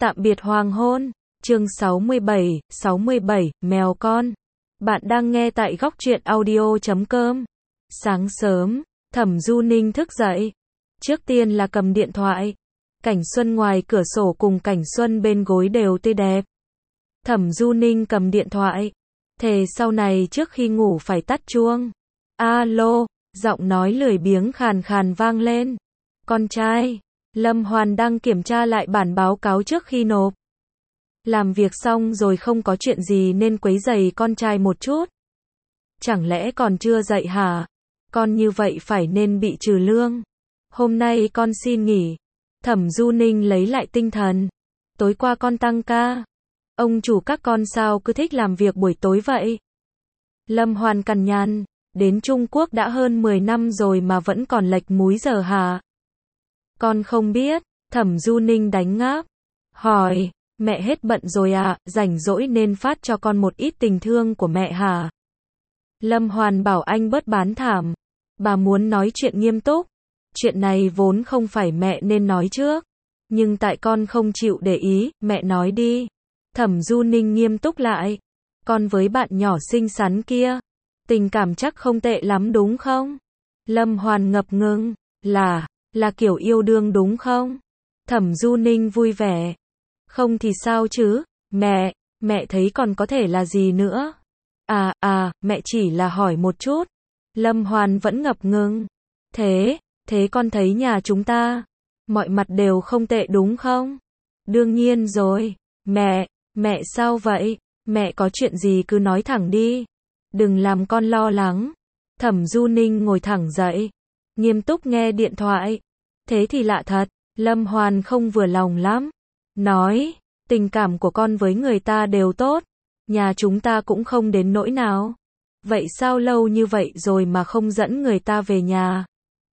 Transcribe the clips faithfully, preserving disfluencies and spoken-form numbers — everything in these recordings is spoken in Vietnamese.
Tạm biệt hoàng hôn. Chương sáu mươi bảy, sáu mươi bảy, mèo con. Bạn đang nghe tại góc truyện audio chấm com. Sáng sớm, Thẩm Du Ninh thức dậy. Trước tiên là cầm điện thoại. Cảnh xuân ngoài cửa sổ cùng cảnh xuân bên gối đều tươi đẹp. Thẩm Du Ninh cầm điện thoại. Thề sau này trước khi ngủ phải tắt chuông. Alo, giọng nói lười biếng khàn khàn vang lên. Con trai, Lâm Hoàn đang kiểm tra lại bản báo cáo trước khi nộp. Làm việc xong rồi không có chuyện gì nên quấy rầy con trai một chút. Chẳng lẽ còn chưa dậy hả? Con như vậy phải nên bị trừ lương. Hôm nay con xin nghỉ. Thẩm Du Ninh lấy lại tinh thần. Tối qua con tăng ca. Ông chủ các con sao cứ thích làm việc buổi tối vậy? Lâm Hoàn cằn nhằn. Đến Trung Quốc đã hơn mười năm rồi mà vẫn còn lệch múi giờ hả? Con không biết. Thẩm Du Ninh đánh ngáp. Hỏi, mẹ hết bận rồi à, rảnh rỗi nên phát cho con một ít tình thương của mẹ hả? Lâm Hoàn bảo anh bớt bán thảm. Bà muốn nói chuyện nghiêm túc. Chuyện này vốn không phải mẹ nên nói trước. Nhưng tại con không chịu để ý, mẹ nói đi. Thẩm Du Ninh nghiêm túc lại. Con với bạn nhỏ xinh xắn kia. Tình cảm chắc không tệ lắm đúng không? Lâm Hoàn ngập ngừng. Là, là kiểu yêu đương đúng không? Thẩm Du Ninh vui vẻ. Không thì sao chứ? Mẹ, mẹ thấy còn có thể là gì nữa? À, à, mẹ chỉ là hỏi một chút. Lâm Hoàn vẫn ngập ngừng. Thế, thế con thấy nhà chúng ta, mọi mặt đều không tệ đúng không? Đương nhiên rồi. Mẹ, mẹ sao vậy? Mẹ có chuyện gì cứ nói thẳng đi. Đừng làm con lo lắng. Thẩm Du Ninh ngồi thẳng dậy. Nghiêm túc nghe điện thoại. Thế thì lạ thật. Lâm Hoàn không vừa lòng lắm. Nói, tình cảm của con với người ta đều tốt. Nhà chúng ta cũng không đến nỗi nào. Vậy sao lâu như vậy rồi mà không dẫn người ta về nhà?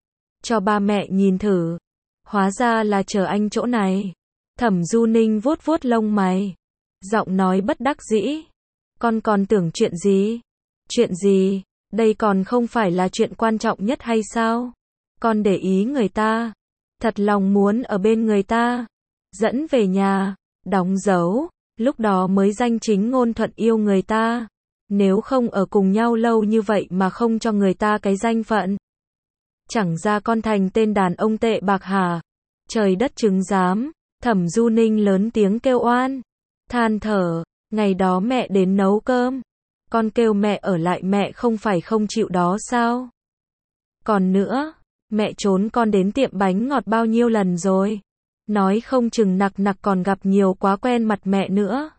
Cho ba mẹ nhìn thử. Hóa ra là chờ anh chỗ này. Thẩm Du Ninh vuốt vuốt lông mày. Giọng nói bất đắc dĩ. Con còn tưởng chuyện gì? Chuyện gì? Đây còn không phải là chuyện quan trọng nhất hay sao? Con để ý người ta. Thật lòng muốn ở bên người ta. Dẫn về nhà. Đóng dấu. Lúc đó mới danh chính ngôn thuận yêu người ta. Nếu không ở cùng nhau lâu như vậy mà không cho người ta cái danh phận. Chẳng ra con thành tên đàn ông tệ bạc hả? Trời đất chứng giám. Thẩm Du Ninh lớn tiếng kêu oan. Than thở. Ngày đó mẹ đến nấu cơm. Con kêu mẹ ở lại mẹ không phải không chịu đó sao? Còn nữa, mẹ trốn con đến tiệm bánh ngọt bao nhiêu lần rồi? Nói không chừng nặc nặc còn gặp nhiều quá quen mặt mẹ nữa.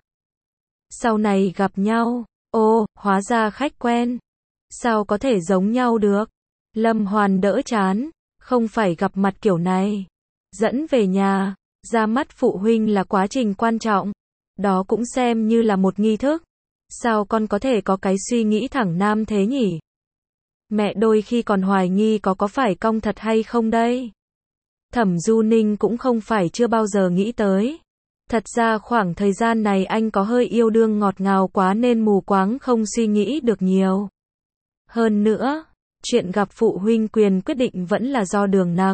Sau này gặp nhau, ô, hóa ra khách quen. Sao có thể giống nhau được? Lâm Hoàn đỡ chán, không phải gặp mặt kiểu này. Dẫn về nhà, ra mắt phụ huynh là quá trình quan trọng. Đó cũng xem như là một nghi thức. Sao con có thể có cái suy nghĩ thẳng nam thế nhỉ? Mẹ đôi khi còn hoài nghi có có phải cong thật hay không đây? Thẩm Du Ninh cũng không phải chưa bao giờ nghĩ tới. Thật ra khoảng thời gian này anh có hơi yêu đương ngọt ngào quá nên mù quáng không suy nghĩ được nhiều. Hơn nữa, chuyện gặp phụ huynh quyền quyết định vẫn là do Đường Nặc.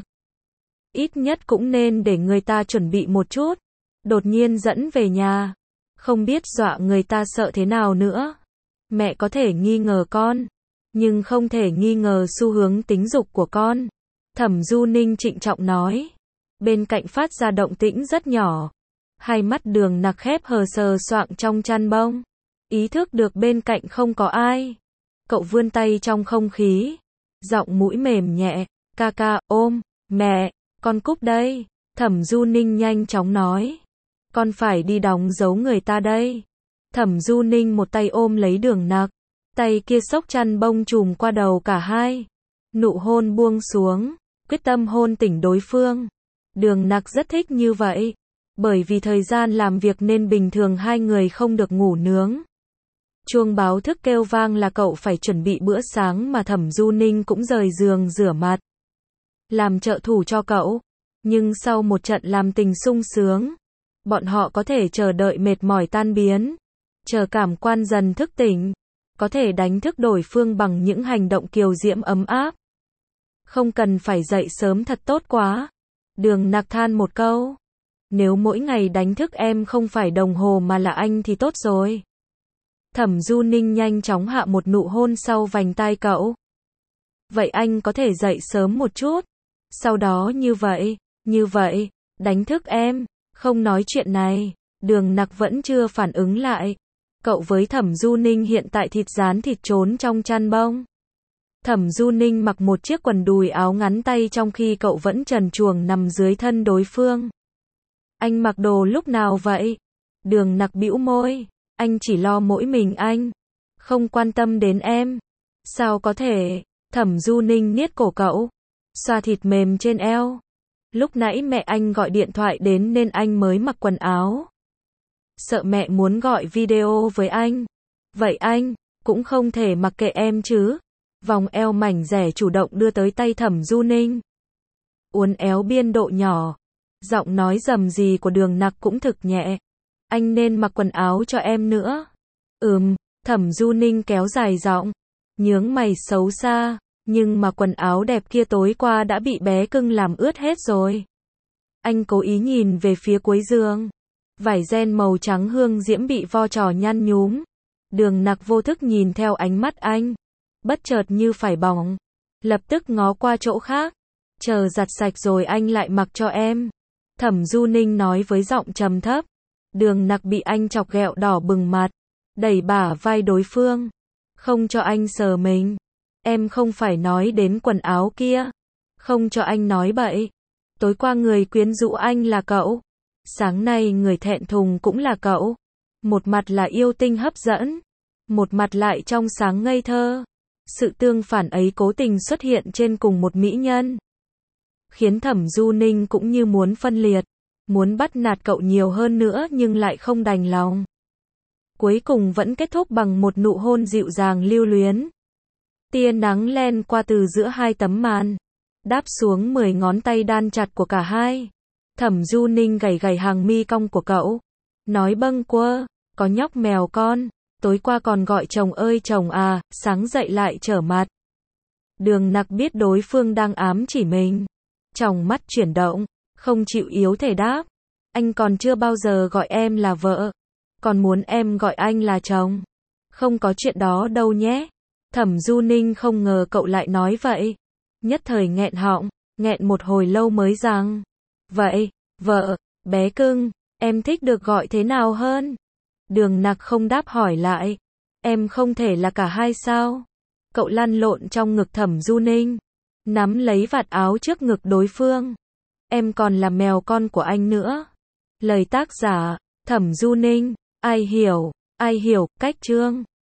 Ít nhất cũng nên để người ta chuẩn bị một chút. Đột nhiên dẫn về nhà. Không biết dọa người ta sợ thế nào nữa. Mẹ có thể nghi ngờ con. Nhưng không thể nghi ngờ xu hướng tính dục của con. Thẩm Du Ninh trịnh trọng nói. Bên cạnh phát ra động tĩnh rất nhỏ. Hai mắt Đường Nặc khép hờ sờ soạng trong chăn bông. Ý thức được bên cạnh không có ai. Cậu vươn tay trong không khí. Giọng mũi mềm nhẹ. Ca ca, ôm. Mẹ, con cúp đây. Thẩm Du Ninh nhanh chóng nói. Con phải đi đóng dấu người ta đây. Thẩm Du Ninh một tay ôm lấy Đường Nặc. Tay kia xốc chăn bông trùm qua đầu cả hai. Nụ hôn buông xuống. Quyết tâm hôn tỉnh đối phương. Đường Nặc rất thích như vậy. Bởi vì thời gian làm việc nên bình thường hai người không được ngủ nướng. Chuông báo thức kêu vang là cậu phải chuẩn bị bữa sáng mà Thẩm Du Ninh cũng rời giường rửa mặt. Làm trợ thủ cho cậu. Nhưng sau một trận làm tình sung sướng, bọn họ có thể chờ đợi mệt mỏi tan biến. Chờ cảm quan dần thức tỉnh. Có thể đánh thức đối phương bằng những hành động kiều diễm ấm áp. Không cần phải dậy sớm thật tốt quá. Đường Nặc than một câu. Nếu mỗi ngày đánh thức em không phải đồng hồ mà là anh thì tốt rồi. Thẩm Du Ninh nhanh chóng hạ một nụ hôn sau vành tai cậu. Vậy anh có thể dậy sớm một chút. Sau đó như vậy, như vậy, đánh thức em. Không nói chuyện này. Đường Nặc vẫn chưa phản ứng lại. Cậu với Thẩm Du Ninh hiện tại thịt rán thịt trốn trong chăn bông. Thẩm Du Ninh mặc một chiếc quần đùi áo ngắn tay trong khi cậu vẫn trần truồng nằm dưới thân đối phương. Anh mặc đồ lúc nào vậy? Đường Nặc bĩu môi. Anh chỉ lo mỗi mình anh. Không quan tâm đến em. Sao có thể? Thẩm Du Ninh niết cổ cậu. Xoa thịt mềm trên eo. Lúc nãy mẹ anh gọi điện thoại đến nên anh mới mặc quần áo. Sợ mẹ muốn gọi video với anh. Vậy anh, cũng không thể mặc kệ em chứ. Vòng eo mảnh dẻ chủ động đưa tới tay Thẩm Du Ninh. Uốn éo biên độ nhỏ. Giọng nói rầm rì của Đường Nặc cũng thực nhẹ. Anh nên mặc quần áo cho em nữa. Ừm, Thẩm Du Ninh kéo dài giọng. Nhướng mày xấu xa. Nhưng mà quần áo đẹp kia tối qua đã bị bé cưng làm ướt hết rồi. Anh cố ý nhìn về phía cuối giường. Vải ren màu trắng hương diễm bị vo trò nhăn nhúm. Đường Nặc vô thức nhìn theo ánh mắt anh. Bất chợt như phải bỏng. Lập tức ngó qua chỗ khác. Chờ giặt sạch rồi anh lại mặc cho em. Thẩm Du Ninh nói với giọng trầm thấp. Đường Nặc bị anh chọc ghẹo đỏ bừng mặt. Đẩy bả vai đối phương. Không cho anh sờ mình. Em không phải nói đến quần áo kia. Không cho anh nói bậy. Tối qua người quyến rũ anh là cậu. Sáng nay người thẹn thùng cũng là cậu. Một mặt là yêu tinh hấp dẫn. Một mặt lại trong sáng ngây thơ. Sự tương phản ấy cố tình xuất hiện trên cùng một mỹ nhân. Khiến Thẩm Du Ninh cũng như muốn phân liệt. Muốn bắt nạt cậu nhiều hơn nữa nhưng lại không đành lòng. Cuối cùng vẫn kết thúc bằng một nụ hôn dịu dàng lưu luyến. Tia nắng len qua từ giữa hai tấm màn. Đáp xuống mười ngón tay đan chặt của cả hai. Thẩm Du Ninh gảy gảy hàng mi cong của cậu. Nói bâng quơ, có nhóc mèo con. Tối qua còn gọi chồng ơi chồng à, sáng dậy lại trở mặt. Đường Nặc biết đối phương đang ám chỉ mình. Tròng mắt chuyển động, không chịu yếu thể đáp. Anh còn chưa bao giờ gọi em là vợ. Còn muốn em gọi anh là chồng. Không có chuyện đó đâu nhé. Thẩm Du Ninh không ngờ cậu lại nói vậy. Nhất thời nghẹn họng, nghẹn một hồi lâu mới rằng. Vậy, vợ, bé cưng, em thích được gọi thế nào hơn? Đường Nặc không đáp hỏi lại. Em không thể là cả hai sao? Cậu lăn lộn trong ngực Thẩm Du Ninh. Nắm lấy vạt áo trước ngực đối phương. Em còn là mèo con của anh nữa. Lời tác giả, Thẩm Du Ninh. Ai hiểu, ai hiểu, cách chương.